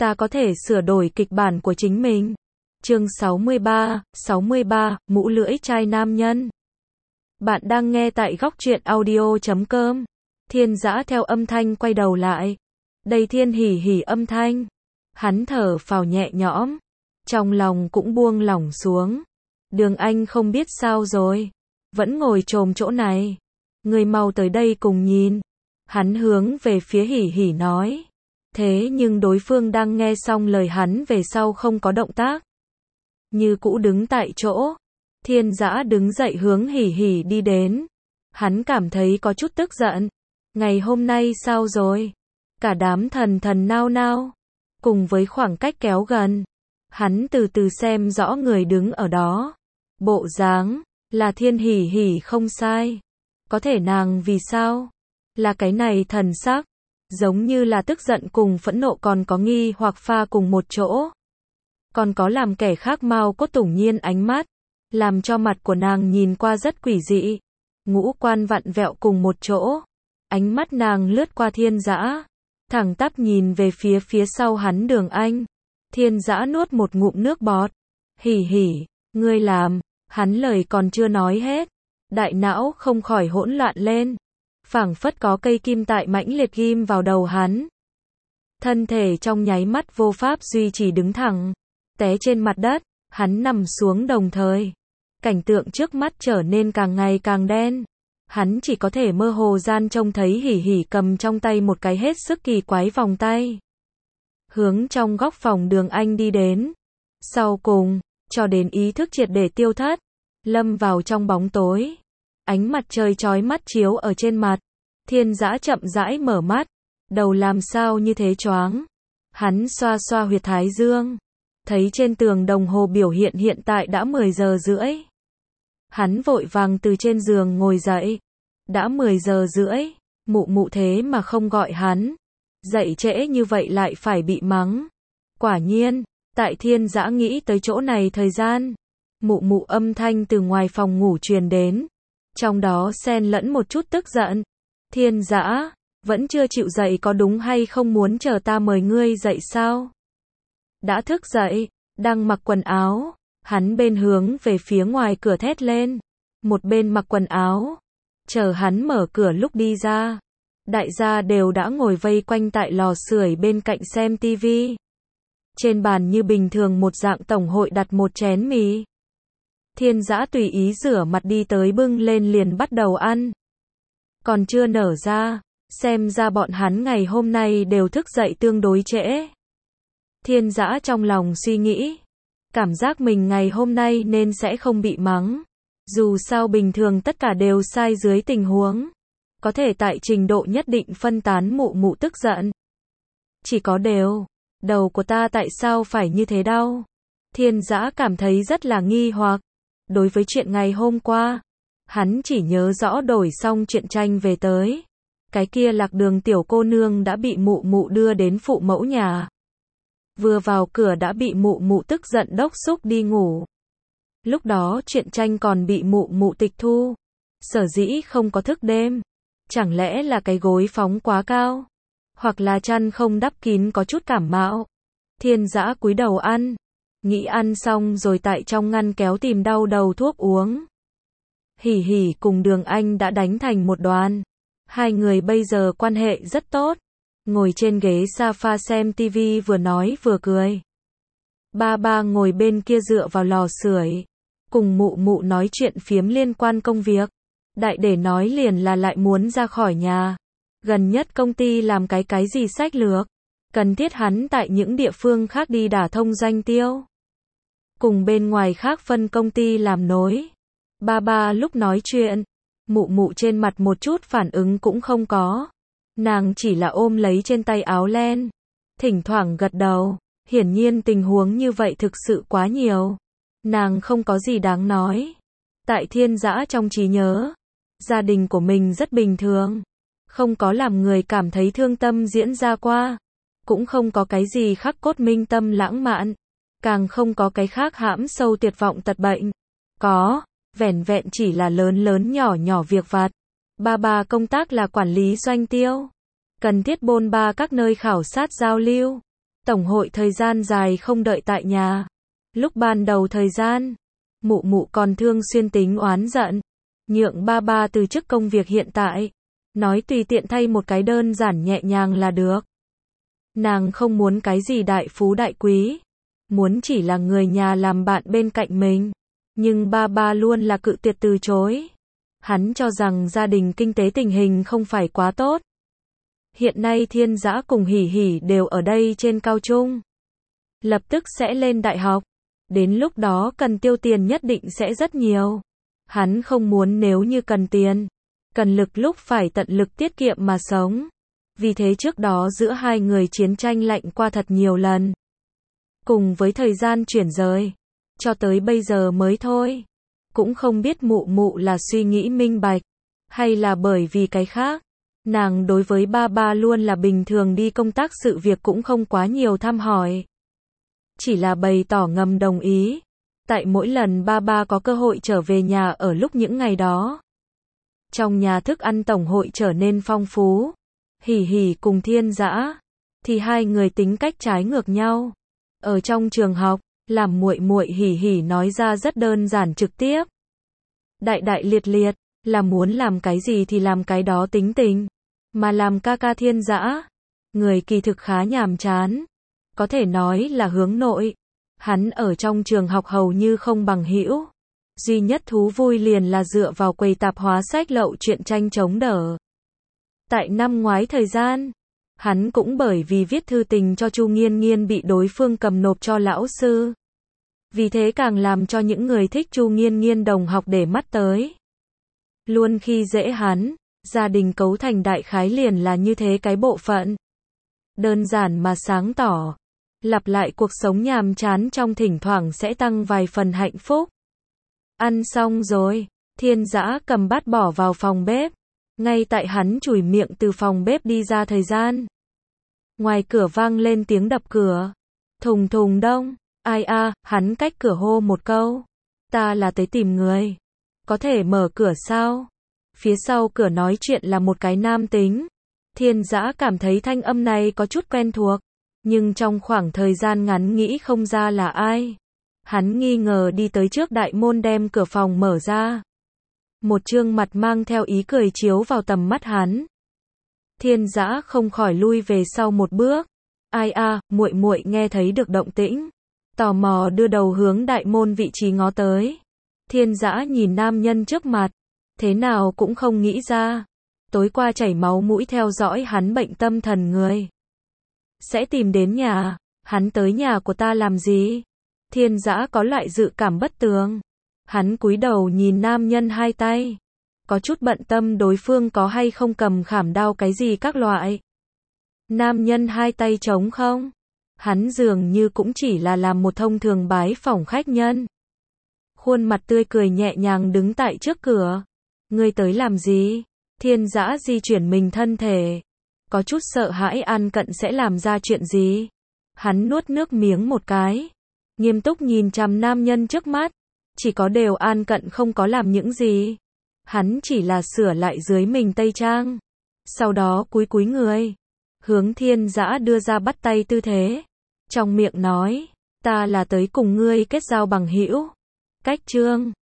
ta có thể sửa đổi kịch bản của chính mình. Chương 63, mũ lưỡi trai nam nhân. Bạn đang nghe tại góc truyện audio.com. Thiên Dã theo âm thanh quay đầu lại. Đây Thiên Hỉ Hỉ âm thanh. Hắn thở phào nhẹ nhõm, trong lòng cũng buông lỏng xuống. Đường Anh không biết sao rồi, vẫn ngồi chồm chỗ này. Người mau tới đây cùng nhìn. Hắn hướng về phía Hỉ Hỉ nói. Thế nhưng đối phương đang nghe xong lời hắn về sau không có động tác, như cũ đứng tại chỗ. Thiên Dã đứng dậy hướng Hỉ Hỉ đi đến. Hắn cảm thấy có chút tức giận. Ngày hôm nay sao rồi? Cả đám thần nao nao. Cùng với khoảng cách kéo gần, hắn từ từ xem rõ người đứng ở đó. Bộ dáng là Thiên Hỉ Hỉ không sai. Có thể nàng vì sao? Là cái này thần sắc, giống như là tức giận cùng phẫn nộ còn có nghi hoặc pha cùng một chỗ. Còn có làm kẻ khác mau cốt tủng nhiên ánh mắt, làm cho mặt của nàng nhìn qua rất quỷ dị. Ngũ quan vặn vẹo cùng một chỗ. Ánh mắt nàng lướt qua Thiên Dã, thẳng tắp nhìn về phía sau hắn Đường Anh. Thiên Dã nuốt một ngụm nước bọt. Hỉ Hỉ, ngươi làm. Hắn lời còn chưa nói hết, đại não không khỏi hỗn loạn lên. Phảng phất có cây kim tại mãnh liệt ghim vào đầu hắn. Thân thể trong nháy mắt vô pháp duy trì đứng thẳng, té trên mặt đất. Hắn nằm xuống đồng thời, cảnh tượng trước mắt trở nên càng ngày càng đen. Hắn chỉ có thể mơ hồ gian trông thấy Hỉ Hỉ cầm trong tay một cái hết sức kỳ quái vòng tay, hướng trong góc phòng Đường Anh đi đến. Sau cùng, cho đến ý thức triệt để tiêu thất, lâm vào trong bóng tối. Ánh mặt trời chói mắt chiếu ở trên mặt. Thiên Dã chậm rãi mở mắt, đầu làm sao như thế choáng. Hắn xoa xoa huyệt thái dương, thấy trên tường đồng hồ biểu hiện tại đã 10 giờ rưỡi. Hắn vội vàng từ trên giường ngồi dậy. Đã 10 giờ rưỡi, mụ thế mà không gọi hắn. Dậy trễ như vậy lại phải bị mắng. Quả nhiên, tại Thiên Dã nghĩ tới chỗ này thời gian, mụ âm thanh từ ngoài phòng ngủ truyền đến. Trong đó xen lẫn một chút tức giận. Thiên Dã, vẫn chưa chịu dậy có đúng hay không, muốn chờ ta mời ngươi dậy sao? Đã thức dậy, đang mặc quần áo, hắn bên hướng về phía ngoài cửa thét lên. Một bên mặc quần áo, chờ hắn mở cửa lúc đi ra. Đại gia đều đã ngồi vây quanh tại lò sưởi bên cạnh xem tivi. Trên bàn như bình thường một dạng tổng hội đặt một chén mì. Thiên Dã tùy ý rửa mặt đi tới bưng lên liền bắt đầu ăn. Còn chưa nở ra, xem ra bọn hắn ngày hôm nay đều thức dậy tương đối trễ. Thiên Dã trong lòng suy nghĩ, cảm giác mình ngày hôm nay nên sẽ không bị mắng. Dù sao bình thường tất cả đều sai dưới tình huống, có thể tại trình độ nhất định phân tán mụ tức giận. Chỉ có đầu của ta tại sao phải như thế đau? Thiên Dã cảm thấy rất là nghi hoặc. Đối với chuyện ngày hôm qua, hắn chỉ nhớ rõ đổi xong chuyện tranh về tới. Cái kia Lạc Đường tiểu cô nương đã bị mụ đưa đến phụ mẫu nhà. Vừa vào cửa đã bị mụ tức giận đốc xúc đi ngủ. Lúc đó chuyện tranh còn bị mụ tịch thu. Sở dĩ không có thức đêm. Chẳng lẽ là cái gối phóng quá cao? Hoặc là chăn không đắp kín có chút cảm mạo? Thiên Dã cúi đầu ăn. Nghĩ ăn xong rồi tại trong ngăn kéo tìm đau đầu thuốc uống. Hỉ Hỉ cùng Đường Anh đã đánh thành một đoàn. Hai người bây giờ quan hệ rất tốt. Ngồi trên ghế sofa xem tivi vừa nói vừa cười. Ba ngồi bên kia dựa vào lò sưởi, cùng mụ nói chuyện phiếm liên quan công việc. Đại để nói liền là lại muốn ra khỏi nhà. Gần nhất công ty làm cái gì sách lược, cần thiết hắn tại những địa phương khác đi đả thông doanh tiêu. Cùng bên ngoài khác phân công ty làm nối. Ba lúc nói chuyện, mụ trên mặt một chút phản ứng cũng không có. Nàng chỉ là ôm lấy trên tay áo len, thỉnh thoảng gật đầu. Hiển nhiên tình huống như vậy thực sự quá nhiều. Nàng không có gì đáng nói. Tại Thiên Dã trong trí nhớ, gia đình của mình rất bình thường, không có làm người cảm thấy thương tâm diễn ra qua, cũng không có cái gì khắc cốt minh tâm lãng mạn, càng không có cái khác hãm sâu tuyệt vọng tật bệnh. Có, vẻn vẹn chỉ là lớn nhỏ việc vặt. Ba công tác là quản lý doanh tiêu, cần thiết bôn ba các nơi khảo sát giao lưu. Tổng hội thời gian dài không đợi tại nhà. Lúc ban đầu thời gian, mụ mụ còn thường xuyên tính oán giận, nhượng ba ba từ chức công việc hiện tại, nói tùy tiện thay một cái đơn giản nhẹ nhàng là được. Nàng không muốn cái gì đại phú đại quý, muốn chỉ là người nhà làm bạn bên cạnh mình. Nhưng ba ba luôn là cự tuyệt từ chối. Hắn cho rằng gia đình kinh tế tình hình không phải quá tốt. Hiện nay Thiên Dã cùng Hỉ Hỉ đều ở đây trên cao trung. Lập tức sẽ lên đại học. Đến lúc đó cần tiêu tiền nhất định sẽ rất nhiều. Hắn không muốn nếu như cần tiền, cần lực lúc phải tận lực tiết kiệm mà sống. Vì thế trước đó giữa hai người chiến tranh lạnh qua thật nhiều lần. Cùng với thời gian chuyển rời, cho tới bây giờ mới thôi. Cũng không biết mụ mụ là suy nghĩ minh bạch, hay là bởi vì cái khác. Nàng đối với ba ba luôn là bình thường đi công tác sự việc cũng không quá nhiều thăm hỏi. Chỉ là bày tỏ ngầm đồng ý. Tại mỗi lần ba ba có cơ hội trở về nhà ở lúc những ngày đó. Trong nhà thức ăn tổng hội trở nên phong phú. Hỉ Hỉ cùng Thiên Dã thì hai người tính cách trái ngược nhau. Ở trong trường học, làm muội muội Hỉ Hỉ nói ra rất đơn giản trực tiếp. Đại đại liệt liệt, là muốn làm cái gì thì làm cái đó tính tình. Mà làm ca ca Thiên Dã, người kỳ thực khá nhàm chán. Có thể nói là hướng nội. Hắn ở trong trường học hầu như không bằng hữu. Duy nhất thú vui liền là dựa vào quầy tạp hóa sách lậu truyện tranh chống đỡ. Tại năm ngoái thời gian, hắn cũng bởi vì viết thư tình cho Chu Nghiên Nghiên bị đối phương cầm nộp cho lão sư. Vì thế càng làm cho những người thích Chu Nghiên Nghiên đồng học để mắt tới. Luôn khi dễ hắn, gia đình cấu thành đại khái liền là như thế cái bộ phận. Đơn giản mà sáng tỏ. Lặp lại cuộc sống nhàm chán trong thỉnh thoảng sẽ tăng vài phần hạnh phúc. Ăn xong rồi, Thiên Dã cầm bát bỏ vào phòng bếp. Ngay tại hắn chùi miệng từ phòng bếp đi ra thời gian. Ngoài cửa vang lên tiếng đập cửa. Thùng thùng đông. Ai a, hắn cách cửa hô một câu. Ta là tới tìm người. Có thể mở cửa sao? Phía sau cửa nói chuyện là một cái nam tính. Thiên Dã cảm thấy thanh âm này có chút quen thuộc. Nhưng trong khoảng thời gian ngắn nghĩ không ra là ai. Hắn nghi ngờ đi tới trước đại môn đem cửa phòng mở ra. Một trương mặt mang theo ý cười chiếu vào tầm mắt hắn. Thiên Dã không khỏi lui về sau một bước. Ai a, muội muội nghe thấy được động tĩnh. Tò mò đưa đầu hướng đại môn vị trí ngó tới. Thiên Dã nhìn nam nhân trước mặt. Thế nào cũng không nghĩ ra. Tối qua chảy máu mũi theo dõi hắn bệnh tâm thần người. Sẽ tìm đến nhà. Hắn tới nhà của ta làm gì? Thiên Dã có loại dự cảm bất tường. Hắn cúi đầu nhìn nam nhân hai tay. Có chút bận tâm đối phương có hay không cầm khảm đao cái gì các loại. Nam nhân hai tay trống không? Hắn dường như cũng chỉ là làm một thông thường bái phỏng khách nhân. Khuôn mặt tươi cười nhẹ nhàng đứng tại trước cửa. Ngươi tới làm gì? Thiên Dã di chuyển mình thân thể. Có chút sợ hãi An Cận sẽ làm ra chuyện gì. Hắn nuốt nước miếng một cái. Nghiêm túc nhìn chằm nam nhân trước mắt. Chỉ có đều An Cận không có làm những gì. Hắn chỉ là sửa lại dưới mình tây trang. Sau đó cúi cúi người. Hướng Thiên Dã đưa ra bắt tay tư thế. Trong miệng nói. Ta là tới cùng ngươi kết giao bằng hữu. Cách chương